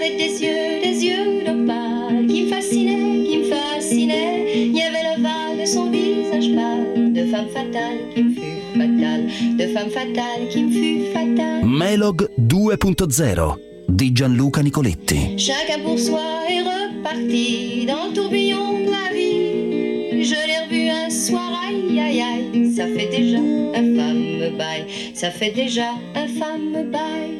avait des yeux d'opale qui me fascinaient. Il y avait le val de son visage pâle, de femme fatale qui me fut fatale, de femme fatale qui me fut fatale. Melog 2.0 di Gianluca Nicoletti. Chacun pour soi est reparti dans le tourbillon de la vie. Je l'ai revu un soir, aïe aïe aïe, ça fait déjà un fameux bail, ça fait déjà un fameux bail.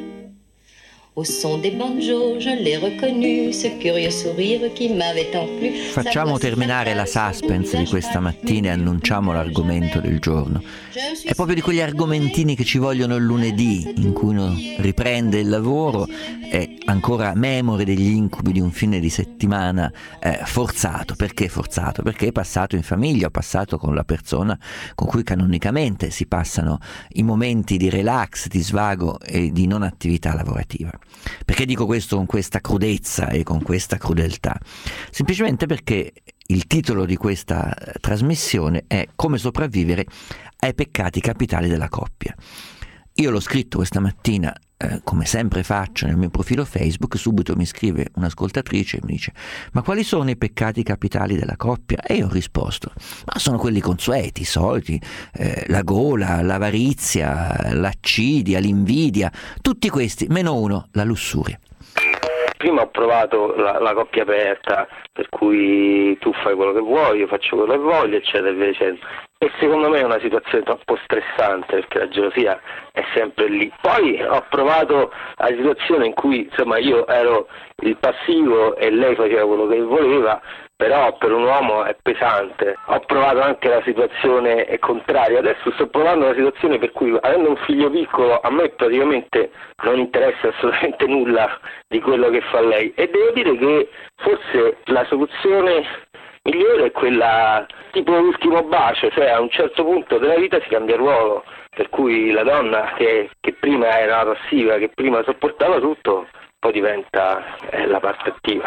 Au son des banjos je l'ai reconnu, ce curieux sourire qui m'avait tant plu. Facciamo terminare la suspense di questa mattina e annunciamo l'argomento del giorno. È proprio di quegli argomentini che ci vogliono il lunedì, in cui uno riprende il lavoro e ancora memore degli incubi di un fine di settimana forzato. Perché forzato? Perché è passato in famiglia, ho passato con la persona con cui canonicamente si passano i momenti di relax, di svago e di non attività lavorativa. Perché dico questo con questa crudezza e con questa crudeltà? Semplicemente perché il titolo di questa trasmissione è Come sopravvivere ai peccati capitali della coppia. Io l'ho scritto questa mattina, come sempre faccio nel mio profilo Facebook. Subito mi scrive un'ascoltatrice e mi dice: ma quali sono i peccati capitali della coppia? E io ho risposto: ma sono quelli consueti, i soliti, la gola, l'avarizia, l'accidia, l'invidia, tutti questi, meno uno, la lussuria. Prima ho provato la coppia aperta, per cui tu fai quello che vuoi, io faccio quello che voglio, eccetera, eccetera. E secondo me è una situazione troppo stressante, perché la gelosia è sempre lì. Poi ho provato la situazione in cui insomma io ero il passivo e lei faceva quello che voleva, però per un uomo è pesante. Ho provato anche la situazione contraria, adesso sto provando la situazione per cui, avendo un figlio piccolo, a me praticamente non interessa assolutamente nulla di quello che fa lei, e devo dire che forse la soluzione migliore è quella tipo l'ultimo bacio, cioè a un certo punto della vita si cambia ruolo, per cui la donna che prima era passiva, che prima sopportava tutto, poi diventa la parte attiva.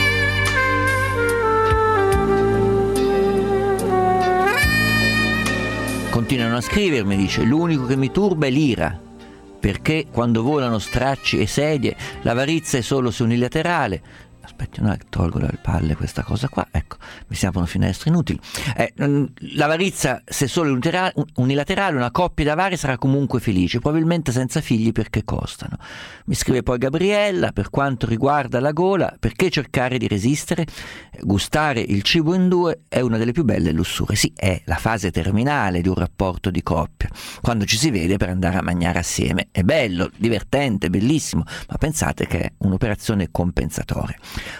Continuano a scrivermi, dice: l'unico che mi turba è l'ira, perché quando volano stracci e sedie l'avarizia è solo se unilaterale. Aspetti un attimo, tolgo dalle palle questa cosa qua, ecco, mi si aprono finestre inutili. L'avarizia, se solo unilaterale, una coppia d'avari sarà comunque felice, probabilmente senza figli perché costano. Mi scrive poi Gabriella: per quanto riguarda la gola, perché cercare di resistere? Gustare il cibo in due è una delle più belle lussurie. Sì, è la fase terminale di un rapporto di coppia, quando ci si vede per andare a mangiare assieme. È bello, divertente, bellissimo, ma pensate che è un'operazione compensatoria.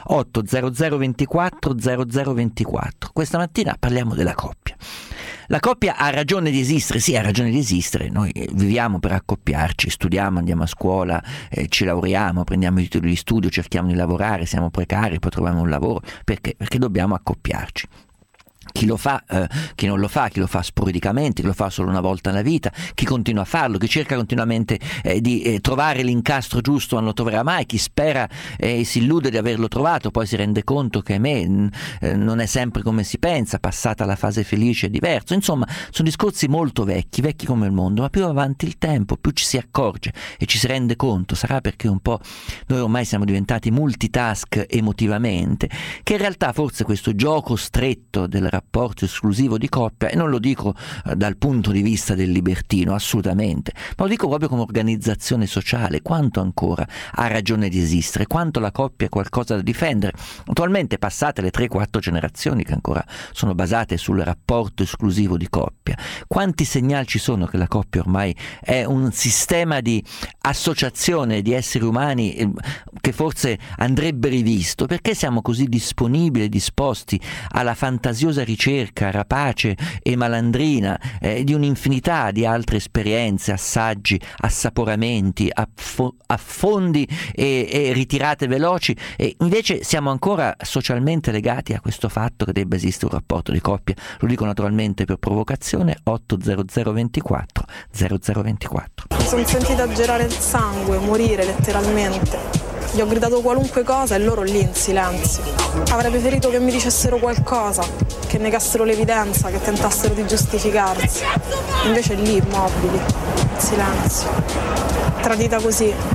80024 0024. Questa mattina parliamo della coppia. La coppia ha ragione di esistere, sì, ha ragione di esistere. Noi viviamo per accoppiarci, studiamo, andiamo a scuola, ci laureiamo, prendiamo i titoli di studio, cerchiamo di lavorare, siamo precari, poi troviamo un lavoro. Perché? Perché dobbiamo accoppiarci. Chi lo fa, chi non lo fa, chi lo fa sporadicamente, chi lo fa solo una volta nella vita, chi continua a farlo, chi cerca continuamente di trovare l'incastro giusto ma non lo troverà mai, chi spera e si illude di averlo trovato, poi si rende conto che non è sempre come si pensa, passata la fase felice è diverso. Insomma, sono discorsi molto vecchi come il mondo, ma più avanti il tempo, più ci si accorge e ci si rende conto, sarà perché un po' noi ormai siamo diventati multitask emotivamente, che in realtà forse questo gioco stretto del rapporto esclusivo di coppia, e non lo dico dal punto di vista del libertino, assolutamente, ma lo dico proprio come organizzazione sociale, quanto ancora ha ragione di esistere, quanto la coppia è qualcosa da difendere. Attualmente, passate le 3-4 generazioni che ancora sono basate sul rapporto esclusivo di coppia, quanti segnali ci sono che la coppia ormai è un sistema di associazione di esseri umani che forse andrebbe rivisto. Perché siamo così disponibili e disposti alla fantasiosa ricerca rapace e malandrina di un'infinità di altre esperienze, assaggi, assaporamenti, affondi e ritirate veloci, e invece siamo ancora socialmente legati a questo fatto che debba esistere un rapporto di coppia? Lo dico naturalmente per provocazione. 80024 0024. Mi sono sentita gelare il sangue, morire letteralmente. Gli ho gridato qualunque cosa e loro lì in silenzio. Avrei preferito che mi dicessero qualcosa, che negassero l'evidenza, che tentassero di giustificarsi. Invece lì, immobili, in silenzio. Tradita così,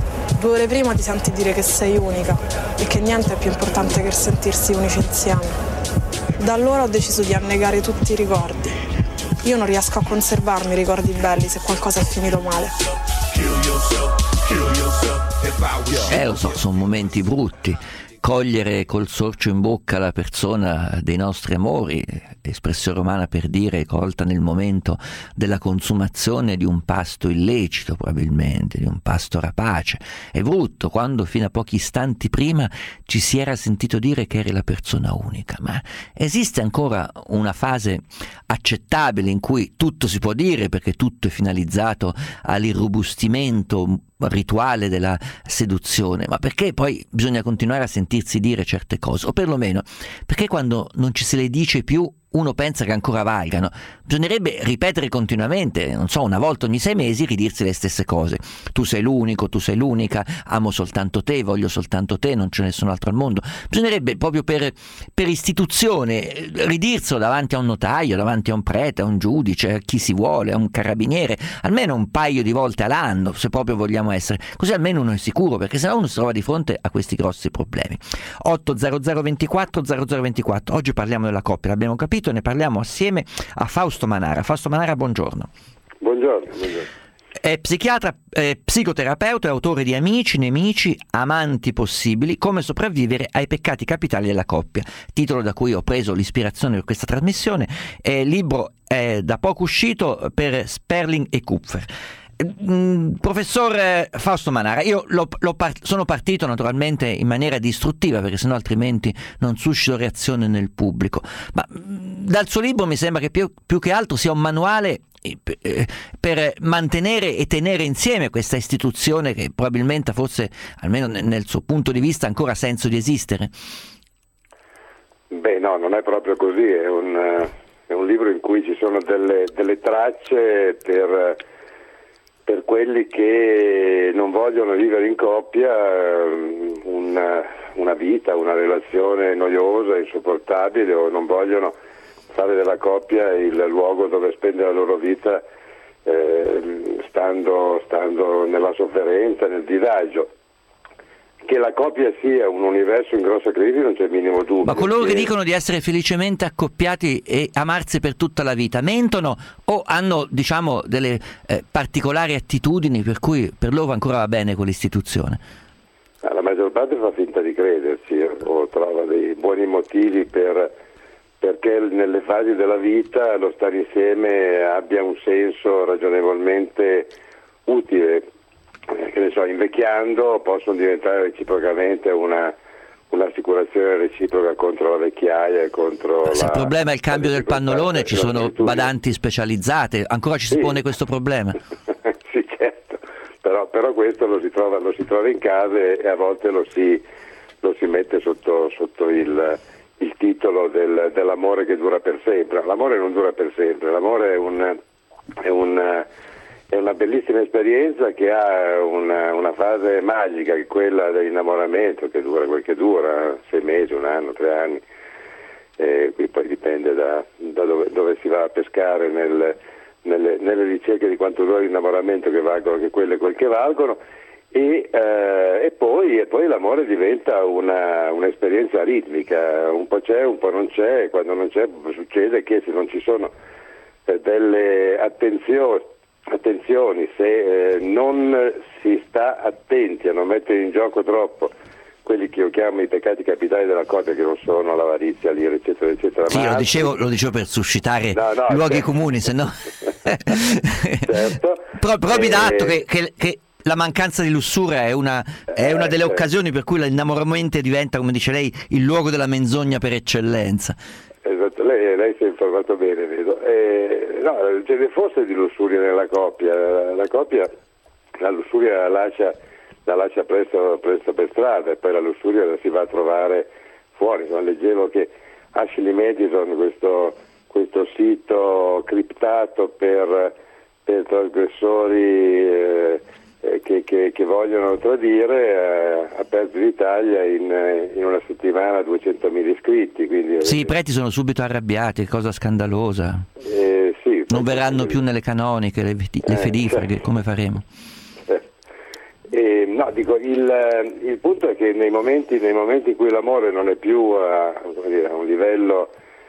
2 ore prima ti senti dire che sei unica e che niente è più importante che sentirsi unici insieme. Da allora ho deciso di annegare tutti i ricordi. Io non riesco a conservarmi i ricordi belli se qualcosa è finito male. Lo so, sono momenti brutti. Cogliere col sorcio in bocca la persona dei nostri amori, espressione romana per dire colta nel momento della consumazione di un pasto illecito, probabilmente, di un pasto rapace. È brutto quando fino a pochi istanti prima ci si era sentito dire che eri la persona unica, ma esiste ancora una fase accettabile in cui tutto si può dire perché tutto è finalizzato all'irrobustimento rituale della seduzione, ma perché poi bisogna continuare a sentirsi dire certe cose, o perlomeno perché quando non ci se le dice più uno pensa che ancora valgano. Bisognerebbe ripetere continuamente, non so, una volta ogni 6 mesi ridirsi le stesse cose. Tu sei l'unico, tu sei l'unica, amo soltanto te, voglio soltanto te, non c'è nessun altro al mondo. Bisognerebbe proprio per istituzione ridirselo davanti a un notaio, davanti a un prete, a un giudice, a chi si vuole, a un carabiniere, almeno un paio di volte all'anno, se proprio vogliamo essere. Così almeno uno è sicuro, perché sennò uno si trova di fronte a questi grossi problemi. 800 24 0024. Oggi parliamo della coppia, l'abbiamo capito. Ne parliamo assieme a Fausto Manara. Fausto Manara, buongiorno. Buongiorno. È psichiatra, psicoterapeuta e autore di Amici, Nemici, Amanti Possibili, come sopravvivere ai peccati capitali della coppia, titolo da cui ho preso l'ispirazione per questa trasmissione. Il libro è da poco uscito per Sperling e Kupfer. Professor Fausto Manara, io sono partito naturalmente in maniera distruttiva perché sennò altrimenti non suscito reazione nel pubblico, ma dal suo libro mi sembra che più che altro sia un manuale per mantenere e tenere insieme questa istituzione che probabilmente forse, almeno nel suo punto di vista, ancora ha senso di esistere. Beh, no, non è proprio così, è un libro in cui ci sono delle tracce per quelli che non vogliono vivere in coppia una vita, una relazione noiosa, insopportabile, o non vogliono fare della coppia il luogo dove spendere la loro vita stando nella sofferenza, nel disagio. Che la coppia sia un universo in grossa crisi non c'è il minimo dubbio. Ma coloro che dicono di essere felicemente accoppiati e amarsi per tutta la vita mentono o hanno, diciamo, delle particolari attitudini per cui per loro ancora va bene quell'istituzione? La maggior parte fa finta di crederci o trova dei buoni motivi perché nelle fasi della vita lo stare insieme abbia un senso ragionevolmente utile. Che ne so, invecchiando possono diventare reciprocamente un'assicurazione reciproca contro la vecchiaia e contro Se il problema è il cambio del pannolone, ci sono badanti specializzate, ancora ci si pone questo problema? Sì, certo, però questo lo si trova in casa e a volte lo si mette sotto il titolo dell'amore che dura per sempre. L'amore non dura per sempre, l'amore è una bellissima esperienza che ha una fase magica, che è quella dell'innamoramento, che dura quel che dura, 6 mesi, 1 anno, 3 anni, qui poi dipende da dove si va a pescare nelle ricerche di quanto dura l'innamoramento, che valgono che quelle quel che valgono, e poi l'amore diventa un'esperienza ritmica, un po' c'è, un po' non c'è, e quando non c'è succede che se non ci sono delle attenzioni, se non si sta attenti a non mettere in gioco troppo quelli che io chiamo i peccati capitali della coppia, che non sono l'avarizia, l'ira, eccetera, eccetera. Sì, lo dicevo per suscitare luoghi comuni, se no... Certo. Però mi dà atto che la mancanza di lussuria è una delle occasioni per cui l'innamoramento diventa, come dice lei, il luogo della menzogna per eccellenza. Esatto, lei si è informato bene, vedo. No, ce ne fosse di lussuria nella coppia. La lussuria la lascia presto per strada, e poi la lussuria la si va a trovare fuori. Leggevo che Ashley Madison, questo sito criptato per trasgressori che vogliono tradire, ha aperto in Italia in una settimana 200.000 iscritti. Quindi, sì, i preti sono subito arrabbiati, cosa scandalosa. Sì, non verranno più nelle canoniche, le fedifraghe, come faremo? No, dico, il punto è che nei momenti in cui l'amore non è più a un livello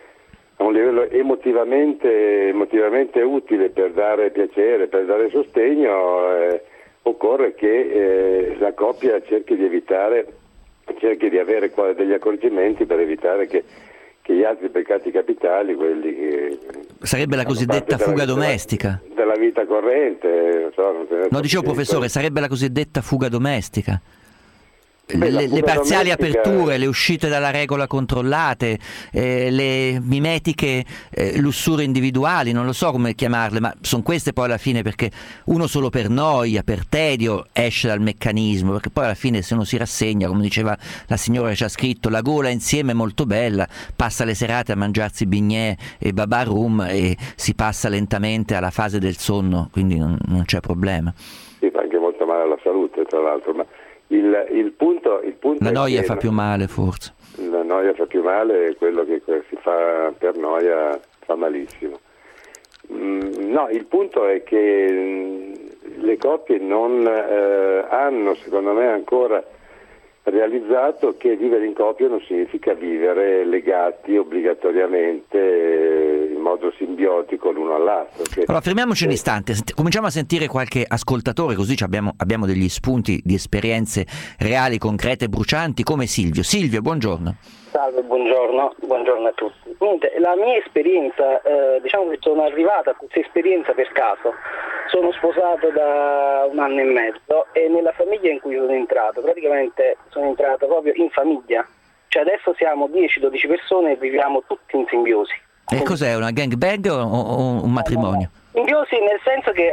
emotivamente utile per dare piacere, per dare sostegno, occorre che la coppia cerchi di avere degli accorgimenti per evitare che gli altri peccati capitali, quelli che sarebbe la cosiddetta fuga domestica della vita corrente, no, dicevo professore, sarebbe la cosiddetta fuga domestica. Le parziali aperture, le uscite dalla regola controllate, le mimetiche lussurie individuali, non lo so come chiamarle, ma sono queste poi alla fine, perché uno solo per noia, per tedio esce dal meccanismo, perché poi alla fine se uno si rassegna, come diceva la signora che ci ha scritto, la gola insieme è molto bella, passa le serate a mangiarsi bignè e babà rum e si passa lentamente alla fase del sonno, quindi non c'è problema. Sì, fa anche molto male alla salute, tra l'altro, ma il punto la noia fa più male, forse. La noia fa più male, e quello che si fa per noia fa malissimo. No, il punto è che le coppie non hanno, secondo me, ancora realizzato che vivere in coppia non significa vivere legati obbligatoriamente in modo simbiotico l'uno all'altro. Allora fermiamoci un istante, cominciamo a sentire qualche ascoltatore, così abbiamo degli spunti di esperienze reali, concrete, brucianti, come Silvio. Silvio, buongiorno. Salve, buongiorno a tutti. Niente, la mia esperienza, diciamo che sono arrivata a questa esperienza per caso. Sono sposato da 1 anno e mezzo e nella famiglia in cui sono entrato, praticamente sono entrato proprio in famiglia. Cioè adesso siamo 10-12 persone e viviamo tutti in simbiosi. E cos'è, una gangbang o un matrimonio? Simbiosi nel senso che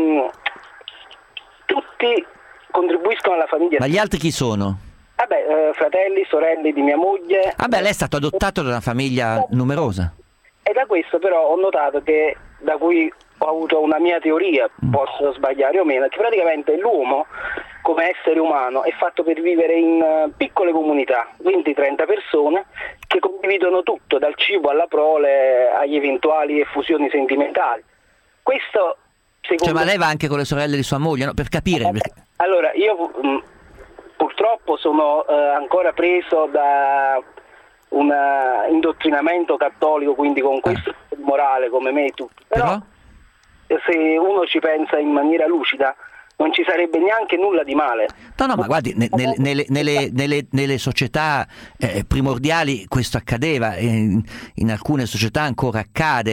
tutti contribuiscono alla famiglia. Ma gli altri chi sono? Fratelli, sorelle di mia moglie. Lei è stato adottato da una famiglia numerosa. E da questo però ho notato che, da cui ho avuto una mia teoria, posso sbagliare o meno, che praticamente l'uomo come essere umano è fatto per vivere in piccole comunità, 20-30 persone che condividono tutto, dal cibo alla prole agli eventuali effusioni sentimentali. Questo secondo ma lei va anche con le sorelle di sua moglie, no? Per capire. Allora, io purtroppo sono ancora preso da un indottrinamento cattolico, quindi con questo morale come me e tutti. Però se uno ci pensa in maniera lucida non ci sarebbe neanche nulla di male. No, ma guardi, nelle società primordiali questo accadeva, in alcune società ancora accade.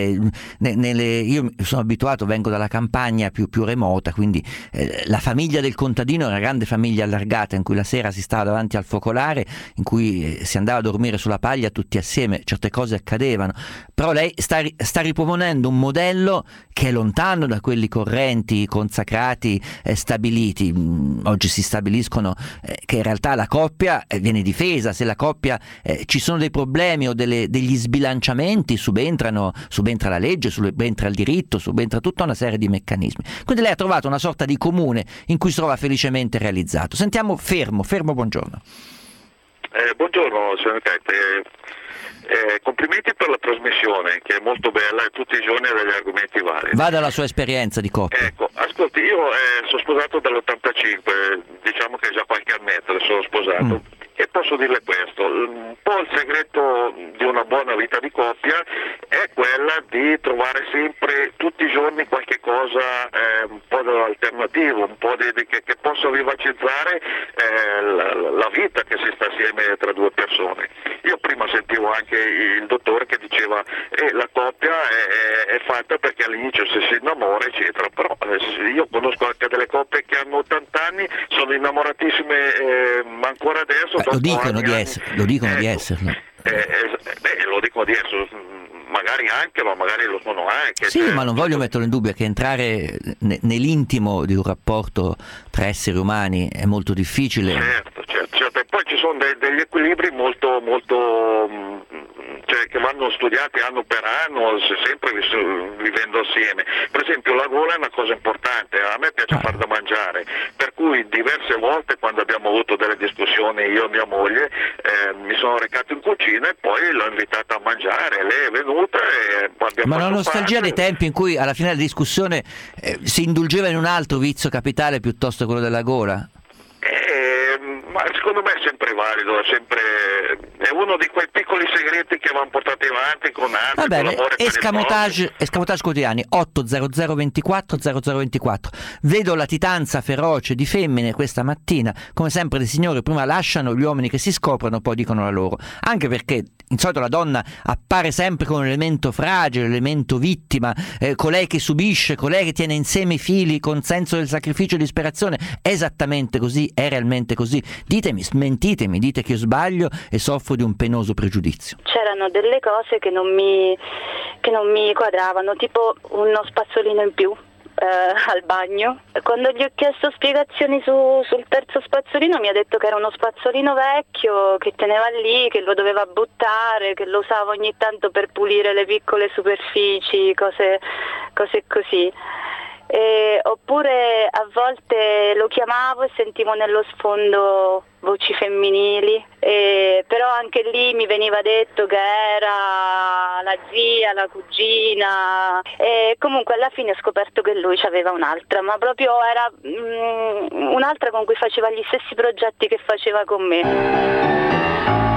Io sono abituato, vengo dalla campagna più remota, quindi la famiglia del contadino è una grande famiglia allargata in cui la sera si stava davanti al focolare, in cui si andava a dormire sulla paglia tutti assieme, certe cose accadevano. Però lei sta riproponendo un modello che è lontano da quelli correnti, consacrati, stabiliti. Oggi si stabiliscono che in realtà la coppia viene difesa, se la coppia ci sono dei problemi o degli sbilanciamenti, subentra la legge, subentra il diritto, subentra tutta una serie di meccanismi. Quindi lei ha trovato una sorta di comune in cui si trova felicemente realizzato. Sentiamo Fermo, buongiorno. Buongiorno signor Cate. Complimenti per la trasmissione, che è molto bella e tutti i giorni ha degli argomenti vari. Vada alla sua esperienza di coppia. Ecco, ascolti, io sono sposato dall'85, diciamo che già qualche annetto sono sposato, e posso dirle questo: un po' il segreto di una buona vita di coppia è quella di trovare sempre, tutti i giorni, qualche cosa un po' alternativo, un po' che possa vivacizzare la vita che si sta assieme tra due persone. Io prima sentivo anche il dottore che diceva la coppia è fatta perché all'inizio si innamora, eccetera, però io conosco anche delle coppie che hanno 80 anni, sono innamoratissime, ma ancora adesso lo dicono di esserlo. Lo dicono di essere, magari anche, ma magari lo sono anche. Sì, ma non voglio metterlo in dubbio, che entrare nell'intimo di un rapporto tra esseri umani è molto difficile. Certo. E poi ci sono degli equilibri molto che vanno studiati anno per anno, sempre vivendo assieme. Per esempio la gola è una cosa importante, a me piace far da mangiare, per cui diverse volte quando abbiamo avuto delle discussioni io e mia moglie mi sono recato in cucina e poi l'ho invitata a mangiare, lei è venuta e abbiamo Ma la nostalgia dei tempi in cui alla fine della discussione si indulgeva in un altro vizio capitale piuttosto che quello della gola? ma secondo me è sempre valido, è uno di quei piccoli segreti che vanno portati avanti con altri. Va bene, con l'amore per il escamotage quotidiani 800 24 0024. Vedo latitanza feroce di femmine questa mattina, come sempre le signore prima lasciano gli uomini che si scoprono, poi dicono la loro, anche perché in solito la donna appare sempre come un elemento fragile, elemento vittima, colei che subisce, colei che tiene insieme i fili con senso del sacrificio e disperazione. È esattamente così? È realmente così? Ditemi, smentitemi, dite che io sbaglio e soffro di un penoso pregiudizio. C'erano delle cose che non mi quadravano, tipo uno spazzolino in più al bagno. Quando gli ho chiesto spiegazioni sul terzo spazzolino mi ha detto che era uno spazzolino vecchio che teneva lì, che lo doveva buttare, che lo usava ogni tanto per pulire le piccole superfici, cose così. Oppure a volte lo chiamavo e sentivo nello sfondo voci femminili, però anche lì mi veniva detto che era la zia, la cugina, e comunque alla fine ho scoperto che lui c'aveva un'altra, ma proprio era un'altra con cui faceva gli stessi progetti che faceva con me.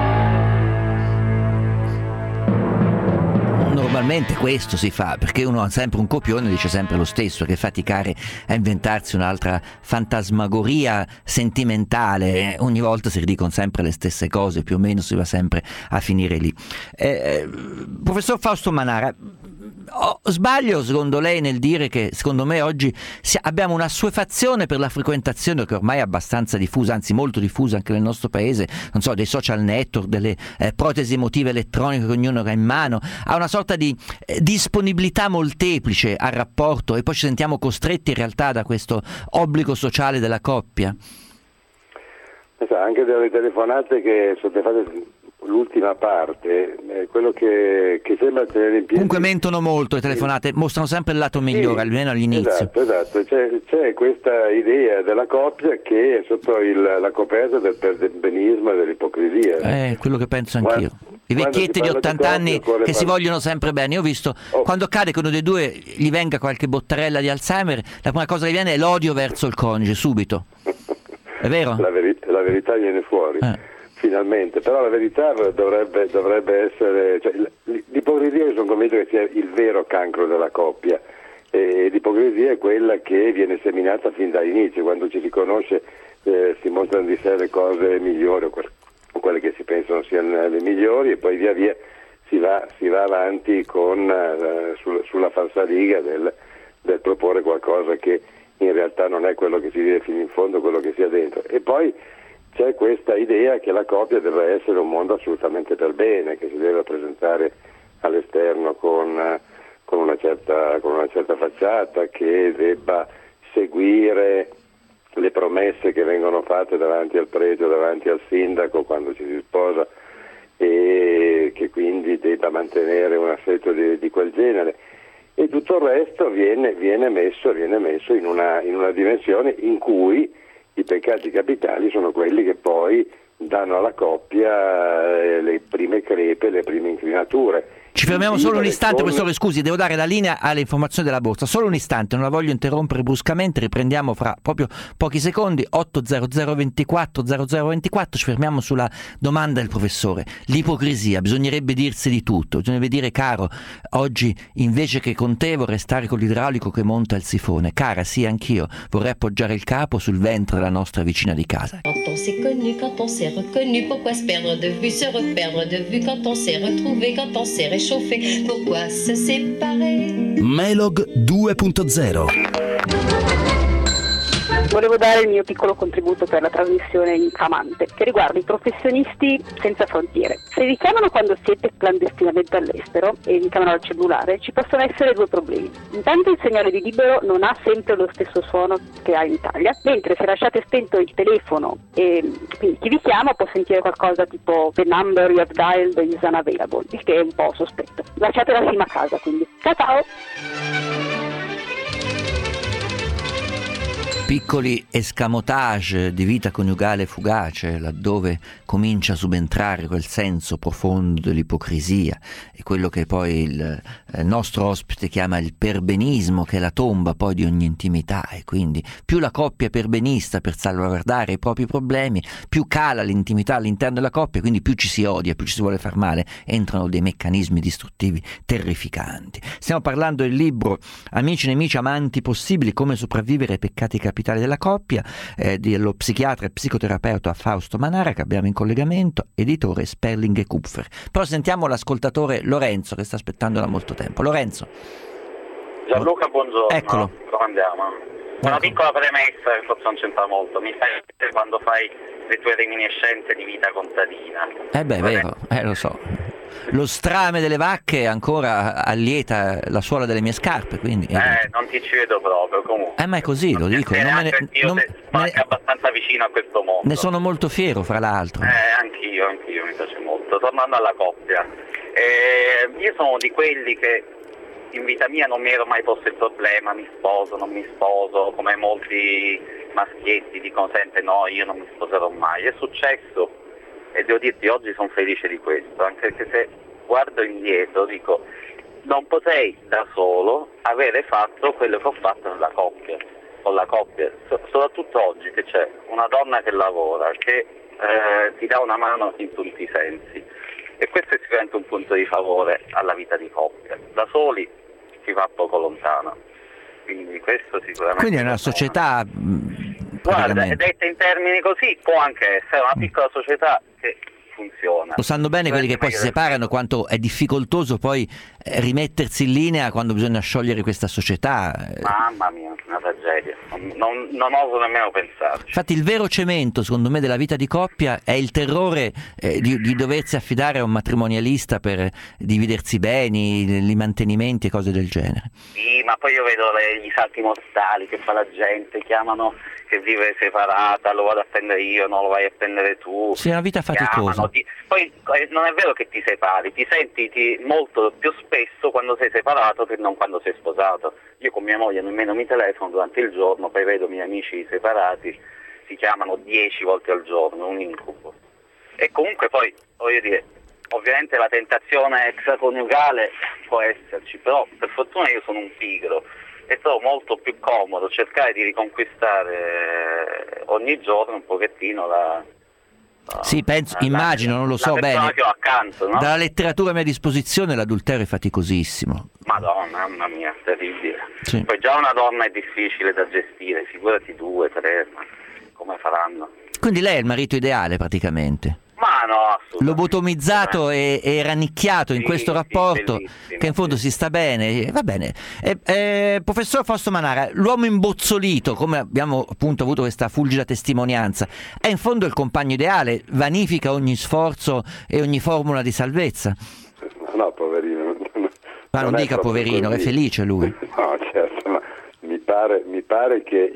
Normalmente questo si fa perché uno ha sempre un copione e dice sempre lo stesso, che faticare a inventarsi un'altra fantasmagoria sentimentale, ogni volta si ridicono sempre le stesse cose, più o meno si va sempre a finire lì. Professor Fausto Manara, sbaglio secondo lei nel dire che secondo me oggi abbiamo una assuefazione per la frequentazione che ormai è abbastanza diffusa, anzi molto diffusa anche nel nostro paese, non so, dei social network, delle protesi emotive elettroniche che ognuno ha in mano, a una sorta di disponibilità molteplice al rapporto, e poi ci sentiamo costretti in realtà da questo obbligo sociale della coppia? Anche delle telefonate che sono fatte, l'ultima parte, quello che sembra tenere in piedi. Comunque mentono molto le telefonate, mostrano sempre il lato migliore, almeno all'inizio. Esatto. C'è questa idea della coppia che è sotto la coperta del perbenismo e dell'ipocrisia. È quello che penso anch'io. I vecchietti di 80 anni che si vogliono sempre bene. Io ho visto quando accade che uno dei due gli venga qualche bottarella di Alzheimer, la prima cosa che viene è l'odio verso il coniuge, subito. È vero? La verità viene fuori. Finalmente, però la verità dovrebbe essere, cioè, l'ipocrisia, io sono convinto che sia il vero cancro della coppia, e l'ipocrisia è quella che viene seminata fin dall'inizio, quando ci si conosce si mostrano di sé le cose migliori o quelle che si pensano siano le migliori, e poi via via si va avanti sulla falsariga del proporre qualcosa che in realtà non è quello che si vive fino in fondo, quello che sia dentro. E poi c'è questa idea che la coppia deve essere un mondo assolutamente per bene, che si deve presentare all'esterno con una certa facciata, che debba seguire le promesse che vengono fatte davanti al prete o davanti al sindaco quando ci si sposa, e che quindi debba mantenere un assetto di quel genere. E tutto il resto viene messo in una dimensione in cui i peccati capitali sono quelli che poi danno alla coppia le prime crepe, le prime incrinature. Ci fermiamo solo un istante, professore, scusi, devo dare la linea alle informazioni della borsa, solo un istante, non la voglio interrompere bruscamente, riprendiamo fra proprio pochi secondi. 800 24 0024, ci fermiamo sulla domanda del professore. L'ipocrisia, bisognerebbe dirsi di tutto, bisognerebbe dire: caro, oggi invece che con te vorrei stare con l'idraulico che monta il sifone, cara, sì, anch'io vorrei appoggiare il capo sul ventre della nostra vicina di casa. Quand on s'est connu, quand on s'est reconnu, pourquoi se perdre de vue, se reperdre de vue, quand on s'est retrouvé, quand on s'est réchauffé, pourquoi se séparer? Melog 2.0. Volevo dare il mio piccolo contributo per la trasmissione Amante, che riguarda i professionisti senza frontiere. Se vi chiamano quando siete clandestinamente all'estero e vi chiamano al cellulare, ci possono essere due problemi. Intanto il segnale di libero non ha sempre lo stesso suono che ha in Italia, mentre se lasciate spento il telefono e quindi chi vi chiama può sentire qualcosa tipo "The number you have dialed is unavailable", il che è un po' sospetto. Lasciate la SIM a casa, quindi. Ciao! piccoli escamotage di vita coniugale fugace, laddove comincia a subentrare quel senso profondo dell'ipocrisia e quello che poi il nostro ospite chiama il perbenismo, che è la tomba poi di ogni intimità, e quindi più la coppia è perbenista per salvaguardare i propri problemi, più cala l'intimità all'interno della coppia, quindi più ci si odia, più ci si vuole far male, entrano dei meccanismi distruttivi terrificanti. Stiamo parlando del libro Amici, nemici, amanti possibili, come sopravvivere ai peccati capitali della coppia, dello psichiatra e psicoterapeuta Fausto Manara, che abbiamo in collegamento, editore Sperling e Kupfer. Però sentiamo l'ascoltatore Lorenzo, che sta aspettando da molto tempo. Lorenzo. Gianluca, buongiorno. Eccolo. Come andiamo? Una piccola premessa che forse non c'entra molto. Mi fai quando fai le tue reminiscenze di vita contadina. Vero, lo so. Lo strame delle vacche ancora allieta la suola delle mie scarpe, quindi... non ti ci vedo proprio, comunque. Ma è così, lo dico. Abbastanza vicino a questo mondo. Ne sono molto fiero, fra l'altro. Anch'io, mi piace molto. Tornando alla coppia, io sono di quelli che in vita mia non mi ero mai posto il problema, mi sposo, non mi sposo, come molti maschietti dicono sempre no, io non mi sposerò mai. È successo. E devo dirti, oggi sono felice di questo, anche perché se guardo indietro dico, non potrei da solo avere fatto quello che ho fatto con la coppia, soprattutto oggi che c'è una donna che lavora, che ti dà una mano in tutti i sensi, e questo è sicuramente un punto di favore alla vita di coppia. Da soli si va poco lontano, quindi questo sicuramente... Quindi è una società... Guarda, detta in termini così, può anche essere una piccola società che funziona. Lo sanno bene quelli che poi si separano, quanto è difficoltoso poi rimettersi in linea quando bisogna sciogliere questa società. Mamma mia, una tragedia, non oso nemmeno pensarci. Infatti il vero cemento, secondo me, della vita di coppia è il terrore di doversi affidare a un matrimonialista per dividersi i beni, i mantenimenti e cose del genere. Sì, ma poi io vedo gli salti mortali che fa la gente, chiamano che vive separata, lo vado a prendere io, non lo vai a prendere tu. Sì, è una vita faticosa. Poi non è vero che ti separi, ti senti molto più spesso quando sei separato che non quando sei sposato. Io con mia moglie nemmeno mi telefono durante il giorno, poi vedo i miei amici separati, si chiamano 10 volte al giorno, un incubo. E comunque poi, voglio dire, ovviamente la tentazione extraconiugale può esserci, però per fortuna io sono un pigro e trovo molto più comodo cercare di riconquistare ogni giorno un pochettino sì, immagino, non lo so bene. Che ho accanto, no? Dalla letteratura a mia disposizione l'adulterio è faticosissimo. Madonna, mamma mia, terribile. Sì. Poi già una donna è difficile da gestire, figurati 2, 3, ma come faranno? Quindi lei è il marito ideale praticamente. Ma no, assolutamente. Lobotomizzato e rannicchiato in questo rapporto, che in fondo si sta bene, va bene. Professor Fausto Manara, l'uomo imbozzolito, come abbiamo appunto avuto questa fulgida testimonianza, è in fondo il compagno ideale, vanifica ogni sforzo e ogni formula di salvezza. No, poverino. Ma non dica poverino, così. È felice lui. No, certo, ma mi pare che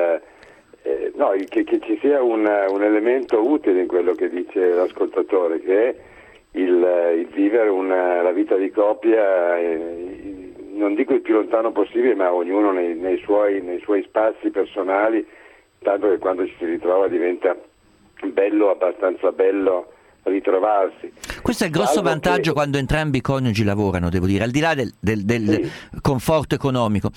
che ci sia un elemento utile in quello che dice l'ascoltatore, che è il vivere la vita di coppia, non dico il più lontano possibile, ma ognuno nei suoi spazi personali, tanto che quando ci si ritrova diventa abbastanza bello ritrovarsi. Questo è il grosso vantaggio quando entrambi i coniugi lavorano, devo dire, al di là del sì, conforto economico.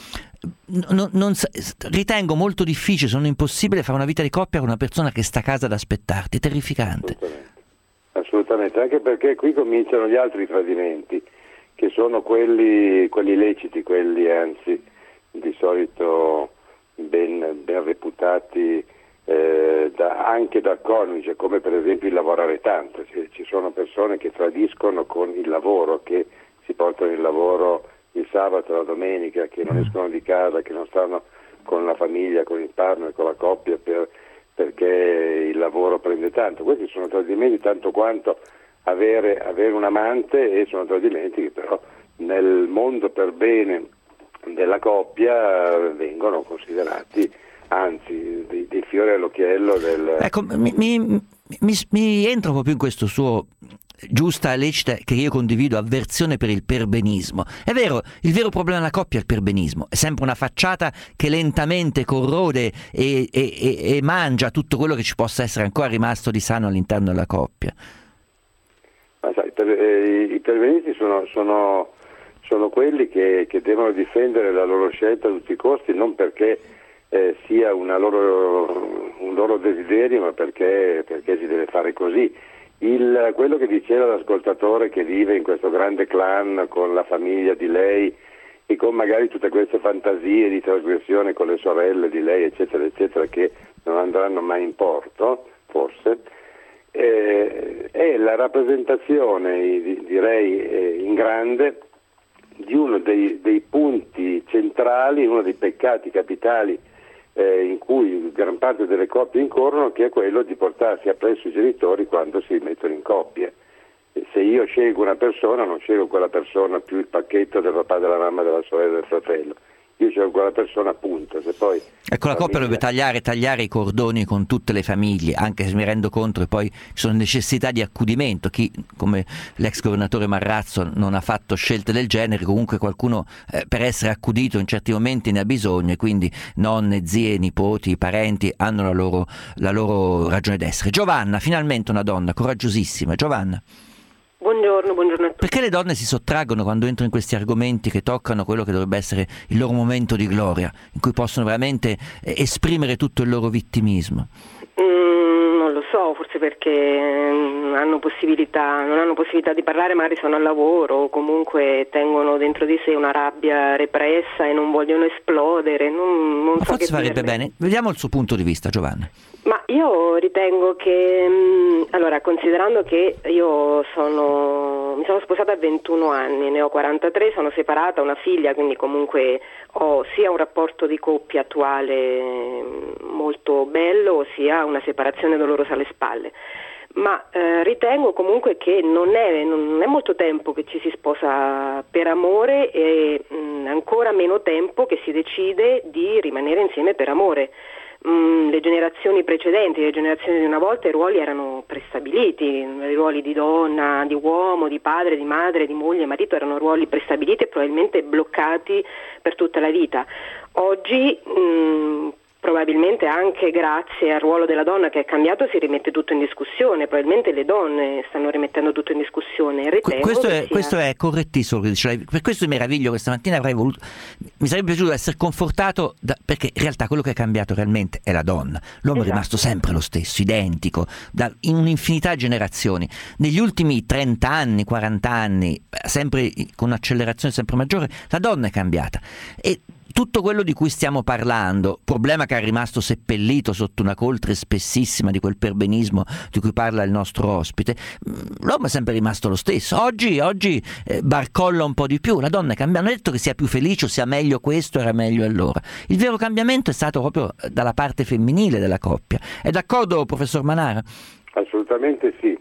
Ritengo molto difficile, se non impossibile, fare una vita di coppia con una persona che sta a casa ad aspettarti, è terrificante. Assolutamente, anche perché qui cominciano gli altri tradimenti, che sono quelli leciti, quelli anzi di solito ben reputati anche da coniuge, come per esempio il lavorare tanto. Ci sono persone che tradiscono con il lavoro, che si portano il lavoro il sabato, la domenica, che non escono di casa, che non stanno con la famiglia, con il partner, con la coppia perché il lavoro prende tanto. Questi sono tradimenti tanto quanto avere un amante, e sono tradimenti che però nel mondo per bene della coppia vengono considerati, anzi, dei fiori all'occhiello del... Ecco, mi entro un po' più in questo suo giusta, lecita, che io condivido, avversione per il perbenismo. È vero, il vero problema della coppia è il perbenismo, è sempre una facciata che lentamente corrode e mangia tutto quello che ci possa essere ancora rimasto di sano all'interno della coppia. Ma sai, i perbenisti sono quelli che devono difendere la loro scelta a tutti i costi, non perché sia un loro desiderio, ma perché si deve fare così. Quello che diceva l'ascoltatore che vive in questo grande clan con la famiglia di lei e con magari tutte queste fantasie di trasgressione con le sorelle di lei, eccetera, eccetera, che non andranno mai in porto, forse, è la rappresentazione, direi, in grande di uno dei punti centrali, uno dei peccati capitali in cui gran parte delle coppie incorrono, che è quello di portarsi appresso i genitori quando si mettono in coppia. E se io scelgo una persona, non scelgo quella persona più il pacchetto del papà, della mamma, della sorella, del fratello. Io scelgo quella persona, punto. Se poi ecco, la coppia deve tagliare i cordoni con tutte le famiglie, anche se mi rendo conto che poi ci sono necessità di accudimento. Chi, come l'ex governatore Marrazzo, non ha fatto scelte del genere, comunque qualcuno per essere accudito in certi momenti ne ha bisogno, e quindi nonne, zie, nipoti, parenti hanno la loro ragione d'essere. Giovanna, finalmente una donna coraggiosissima. Giovanna. Buongiorno a tutti. Perché le donne si sottraggono quando entrano in questi argomenti che toccano quello che dovrebbe essere il loro momento di gloria, in cui possono veramente esprimere tutto il loro vittimismo? Non lo so, forse perché non hanno possibilità di parlare, magari sono al lavoro, o comunque tengono dentro di sé una rabbia repressa e non vogliono esplodere. Non so forse che farebbe bene. Vediamo il suo punto di vista, Giovanna. Ma io ritengo che, allora, considerando che io mi sono sposata a 21 anni, ne ho 43, sono separata, ho una figlia, quindi comunque ho sia un rapporto di coppia attuale molto bello, sia una separazione dolorosa alle spalle. Ma ritengo comunque che non è molto tempo che ci si sposa per amore, e ancora meno tempo che si decide di rimanere insieme per amore. Le generazioni precedenti, le generazioni di una volta, i ruoli erano prestabiliti, i ruoli di donna, di uomo, di padre, di madre, di moglie, marito erano ruoli prestabiliti e probabilmente bloccati per tutta la vita. Oggi probabilmente anche grazie al ruolo della donna che è cambiato si rimette tutto in discussione, probabilmente le donne stanno rimettendo tutto in discussione. Questo è correttissimo, per questo mi meraviglio questa mattina, mi sarebbe piaciuto essere confortato perché in realtà quello che è cambiato realmente è la donna. L'uomo è rimasto sempre lo stesso, identico, in un'infinità di generazioni. Negli ultimi 30 anni, 40 anni, sempre con un'accelerazione sempre maggiore, la donna è cambiata. E tutto quello di cui stiamo parlando, problema che è rimasto seppellito sotto una coltre spessissima di quel perbenismo di cui parla il nostro ospite, l'uomo è sempre rimasto lo stesso. Oggi barcolla un po' di più, la donna è cambiata. Non è detto che sia più felice o sia meglio questo, era meglio allora. Il vero cambiamento è stato proprio dalla parte femminile della coppia. È d'accordo, professor Manara? Assolutamente sì.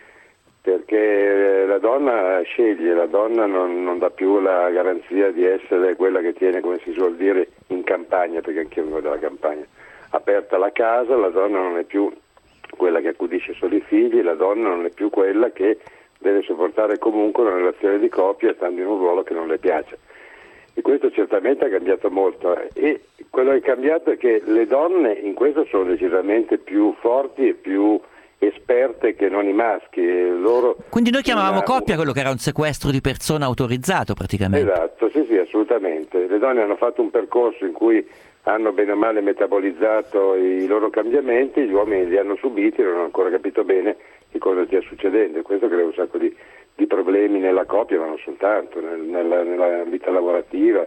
Perché la donna sceglie, la donna non dà più la garanzia di essere quella che tiene, come si suol dire, in campagna, perché anch'io vengo dalla campagna, aperta la casa. La donna non è più quella che accudisce solo i figli, la donna non è più quella che deve sopportare comunque una relazione di coppia stando in un ruolo che non le piace. E questo certamente ha cambiato molto, e quello che è cambiato è che le donne in questo sono decisamente più forti e più esperte che non i maschi. Quindi noi chiamavamo coppia quello che era un sequestro di persona autorizzato praticamente. Esatto, sì, assolutamente. Le donne hanno fatto un percorso in cui hanno bene o male metabolizzato i loro cambiamenti, gli uomini li hanno subiti e non hanno ancora capito bene che cosa stia succedendo, e questo crea un sacco di problemi nella coppia, ma non soltanto, nella vita lavorativa,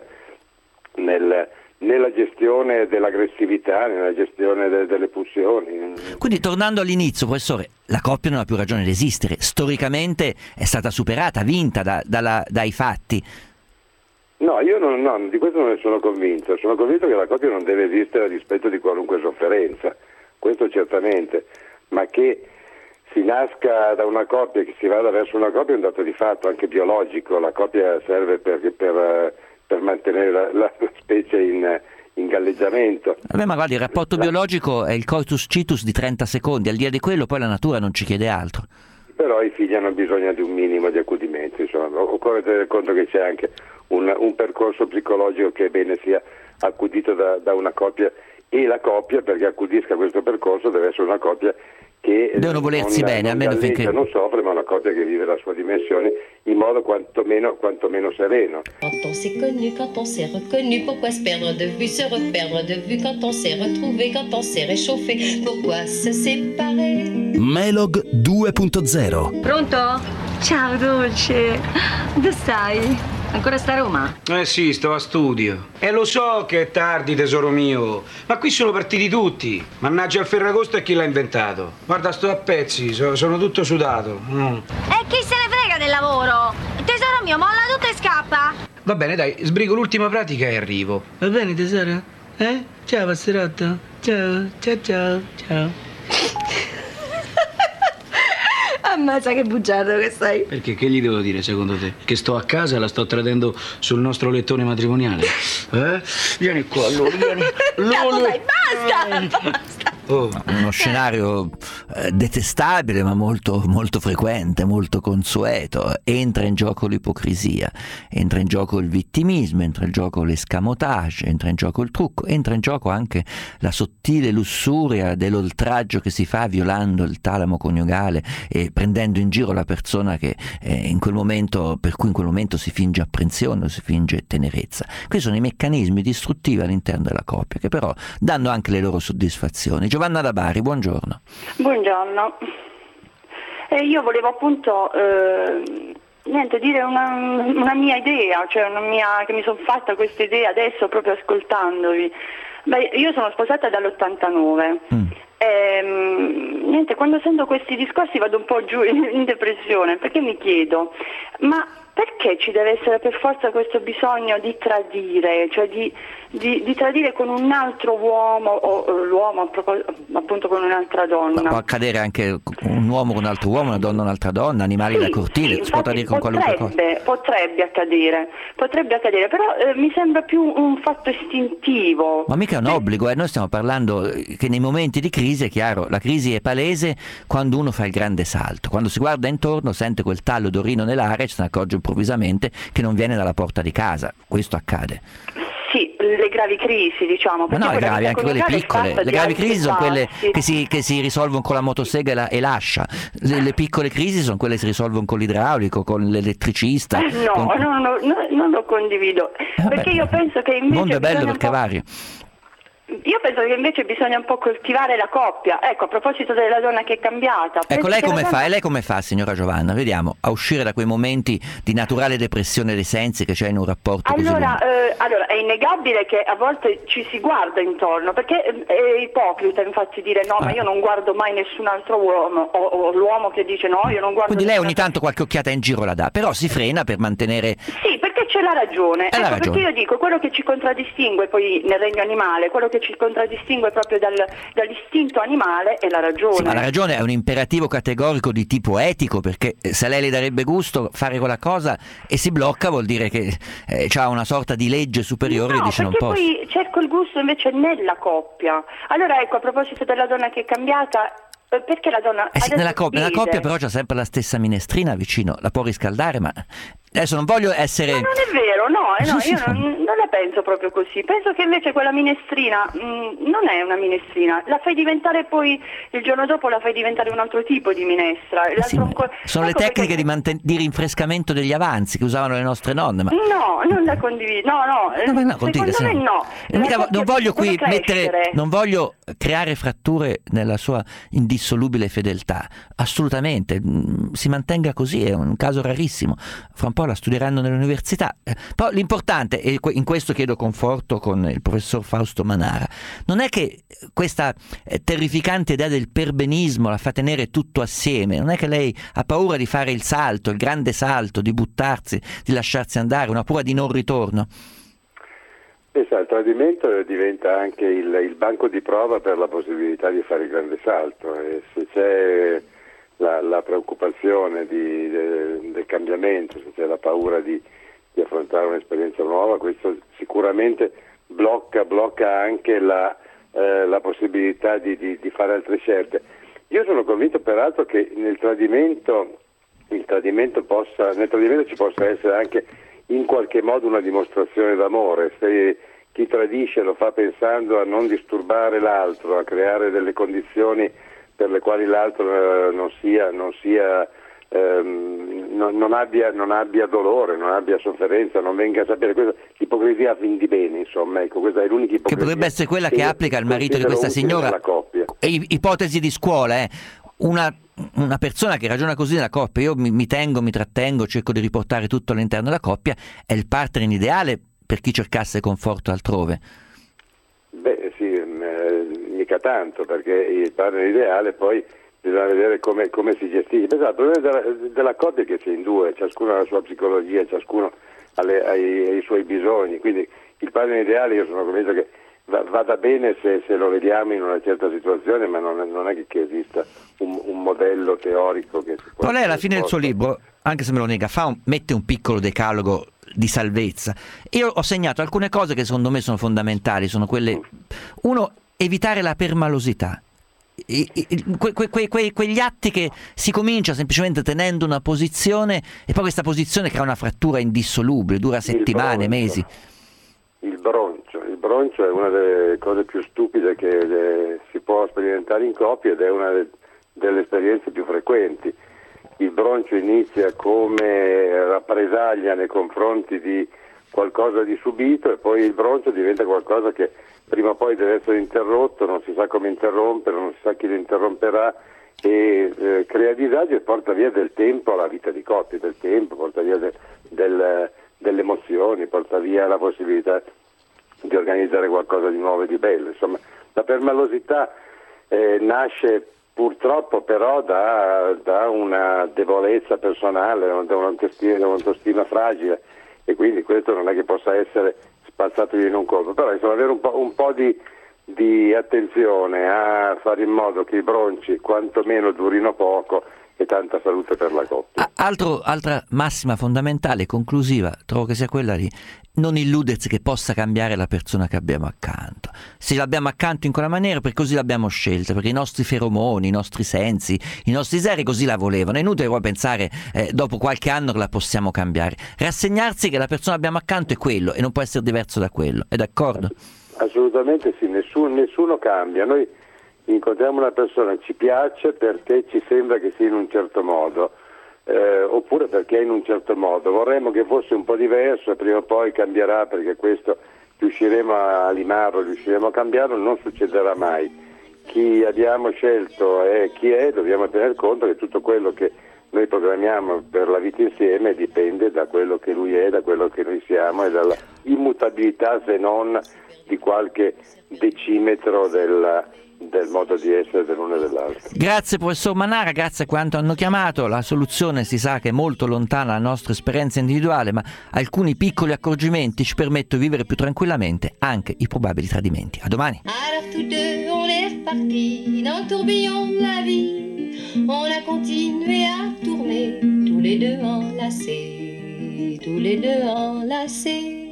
nella gestione dell'aggressività, nella gestione delle pulsioni. Quindi, tornando all'inizio, professore, la coppia non ha più ragione di esistere, storicamente è stata superata, vinta dai fatti. No, io no, di questo non ne sono convinto che la coppia non deve esistere a dispetto di qualunque sofferenza, questo certamente, ma che si nasca da una coppia e che si vada verso una coppia è un dato di fatto, anche biologico. La coppia serve per mantenere la specie in galleggiamento. Vabbè, ma guardi, il rapporto biologico è il coitus citus di 30 secondi, al di là di quello poi la natura non ci chiede altro. però i figli hanno bisogno di un minimo di accudimento, insomma. Occorre tenere conto che c'è anche un percorso psicologico che è bene sia accudito da una coppia, e la coppia, perché accudisca questo percorso, deve essere una coppia che devono volersi bene, almeno finché non soffre, ma una coppia che vive la sua dimensione in modo quantomeno sereno. Quand on s'est connu, quand on s'est reconnu, pourquoi se perdre de vue, se reperdre de vue, quand on s'est retrouvé, quand on s'est réchauffé, pourquoi se séparer? Melog 2.0. Pronto? Ciao dolce, dove stai? Ancora sta a Roma? Sì, sto a studio. E lo so che è tardi, tesoro mio, ma qui sono partiti tutti. Mannaggia il Ferragosto e chi l'ha inventato. Guarda, sto a pezzi, sono tutto sudato. E chi se ne frega del lavoro? Tesoro mio, molla tutto e scappa. Va bene, dai, sbrigo l'ultima pratica e arrivo. Va bene, tesoro? Ciao, passerotto. Ciao, ciao, ciao, ciao. Ammazza che bugiardo che sei. Perché? Che gli devo dire secondo te? Che sto a casa e la sto tradendo sul nostro lettone matrimoniale? Vieni qua, allora, vieni. Dai, basta! Uno scenario detestabile ma molto, molto frequente, molto consueto. Entra in gioco l'ipocrisia, entra in gioco il vittimismo, entra in gioco l'escamotage, entra in gioco il trucco, entra in gioco anche la sottile lussuria dell'oltraggio che si fa violando il talamo coniugale e prendendo in giro la persona che in quel momento, per cui in quel momento si finge apprensione o si finge tenerezza. Questi sono i meccanismi distruttivi all'interno della coppia, che però danno anche le loro soddisfazioni. Giovanna da Bari, buongiorno. Buongiorno. Io volevo appunto dire una mia idea, cioè che mi sono fatta questa idea adesso proprio ascoltandovi. Io sono sposata dall'89. Quando sento questi discorsi vado un po' giù in depressione, perché mi chiedo, ma perché ci deve essere per forza questo bisogno di tradire, cioè di tradire con un altro uomo o l'uomo appunto con un'altra donna? Ma può accadere anche un uomo con un altro uomo, una donna con un'altra donna, animali da cortile, si può tradire con qualunque cosa. Potrebbe accadere, però mi sembra più un fatto istintivo. Ma mica è un obbligo, noi stiamo parlando che nei momenti di crisi è chiaro, la crisi è palese quando uno fa il grande salto, quando si guarda intorno, sente quel tallo d'orino nell'aria e se ne accorge improvvisamente che non viene dalla porta di casa. Questo accade. Sì, le gravi crisi, diciamo. Ma no, gravi, anche quelle piccole. Le gravi crisi sono quelle che si risolvono con la motosega e l'ascia. Le piccole crisi sono quelle che si risolvono con l'idraulico, con l'elettricista. Non lo condivido. Perché io penso che invece il mondo è bello perché varia. Io penso che invece bisogna un po' coltivare la coppia. Ecco, a proposito della donna che è cambiata. Ecco, lei come fa? E lei come fa, signora Giovanna? Vediamo, a uscire da quei momenti di naturale depressione dei sensi che c'è in un rapporto così lungo. Allora, è innegabile che a volte ci si guarda intorno, perché è ipocrita infatti dire no, ma io non guardo mai nessun altro uomo, o l'uomo che dice no, io non guardo. Quindi lei ogni tanto qualche occhiata in giro la dà, però si frena per mantenere. Sì, perché c'è la ragione. Perché io dico, quello che ci contraddistingue poi nel regno animale, quello che ci contraddistingue proprio dall'istinto animale è la ragione. Sì, ma la ragione è un imperativo categorico di tipo etico, perché se a lei le darebbe gusto fare quella cosa e si blocca vuol dire che c'ha una sorta di legge superiore e dice non posso. Perché poi cerco il gusto invece nella coppia. Allora ecco, a proposito della donna che è cambiata, perché la donna nella coppia però c'è sempre la stessa minestrina vicino, la può riscaldare, ma adesso non voglio essere. Ma non è vero, io non la penso proprio così. Penso che invece quella minestrina non è una minestrina, la fai diventare poi il giorno dopo la fai diventare un altro tipo di minestra. Sono le tecniche di rinfrescamento degli avanzi che usavano le nostre nonne. Ma. No, non la condivido. Secondo me no. Non voglio qui non voglio creare fratture nella sua indissolubile fedeltà. Assolutamente, si mantenga così, è un caso rarissimo. Fra un po' la studieranno nell'università. Poi l'importante, e in questo chiedo conforto con il professor Fausto Manara, non è che questa terrificante idea del perbenismo la fa tenere tutto assieme, non è che lei ha paura di fare il salto, il grande salto, di buttarsi, di lasciarsi andare, una paura di non ritorno. Il tradimento diventa anche il banco di prova per la possibilità di fare il grande salto, e se c'è la preoccupazione del cambiamento, se c'è la paura di affrontare un'esperienza nuova, questo sicuramente blocca anche la possibilità di fare altre scelte. Io sono convinto peraltro che nel tradimento ci possa essere anche in qualche modo una dimostrazione d'amore. Se chi tradisce lo fa pensando a non disturbare l'altro, a creare delle condizioni per le quali l'altro non abbia dolore, non abbia sofferenza, non venga a sapere. Questa ipocrisia a fin di bene, insomma, ecco, questa è l'unica ipocrisia. Che potrebbe essere quella che applica il marito di questa signora. Ipotesi di scuola, una persona che ragiona così nella coppia, io mi tengo, mi trattengo, cerco di riportare tutto all'interno della coppia, è il partner ideale per chi cercasse conforto altrove. Beh sì, mica tanto, perché il partner ideale poi bisogna vedere come si gestisce. Il problema della coppia è che si è in due, ciascuno ha la sua psicologia, ciascuno ha i suoi bisogni, quindi il partner ideale io sono convinto che vada bene se lo vediamo in una certa situazione, ma non è che esista un modello teorico che si può. Però lei alla fine del suo libro, anche se me lo nega, mette un piccolo decalogo di salvezza. Io ho segnato alcune cose che secondo me sono fondamentali, sono quelle: uno, evitare la permalosità, quegli atti che si comincia semplicemente tenendo una posizione e poi questa posizione crea una frattura indissolubile, dura settimane, mesi. Il broncio è una delle cose più stupide che si può sperimentare in coppia ed è una delle esperienze più frequenti. Il broncio inizia come rappresaglia nei confronti di qualcosa di subito e poi il broncio diventa qualcosa che prima o poi deve essere interrotto, non si sa come interrompere, non si sa chi lo interromperà e crea disagio e porta via del tempo alla vita di coppia, del tempo, porta via delle emozioni, porta via la possibilità di organizzare qualcosa di nuovo e di bello. Insomma, la permalosità nasce purtroppo però da una debolezza personale, da un'autostima fragile, e quindi questo non è che possa essere spazzato in un colpo, però insomma avere un po' di attenzione a fare in modo che i bronci quantomeno durino poco e tanta salute per la coppia. Altra massima fondamentale, conclusiva, trovo che sia quella di non illudersi che possa cambiare la persona che abbiamo accanto. Se l'abbiamo accanto in quella maniera, perché così l'abbiamo scelta, perché i nostri feromoni, i nostri sensi, i nostri desiri così la volevano. È inutile poi pensare dopo qualche anno che la possiamo cambiare. Rassegnarsi che la persona che abbiamo accanto è quello e non può essere diverso da quello. È d'accordo? Assolutamente sì, nessuno cambia. Noi incontriamo una persona, ci piace perché ci sembra che sia in un certo modo, oppure perché è in un certo modo. Vorremmo che fosse un po' diverso e prima o poi cambierà, perché questo riusciremo a limarlo, riusciremo a cambiarlo, non succederà mai. Chi abbiamo scelto è chi è, dobbiamo tener conto che tutto quello che noi programmiamo per la vita insieme dipende da quello che lui è, da quello che noi siamo e dalla immutabilità, se non di qualche decimetro del modo di essere dell'uno e dell'altro. Grazie professor Manara, grazie a quanto hanno chiamato. La soluzione si sa che è molto lontana dalla nostra esperienza individuale, ma alcuni piccoli accorgimenti ci permettono di vivere più tranquillamente anche i probabili tradimenti. A domani. Alors tous deux on est repartis dans le tourbillon de la vie. On a continué à tourner tous les deux enlacés, tous les deux enlacés.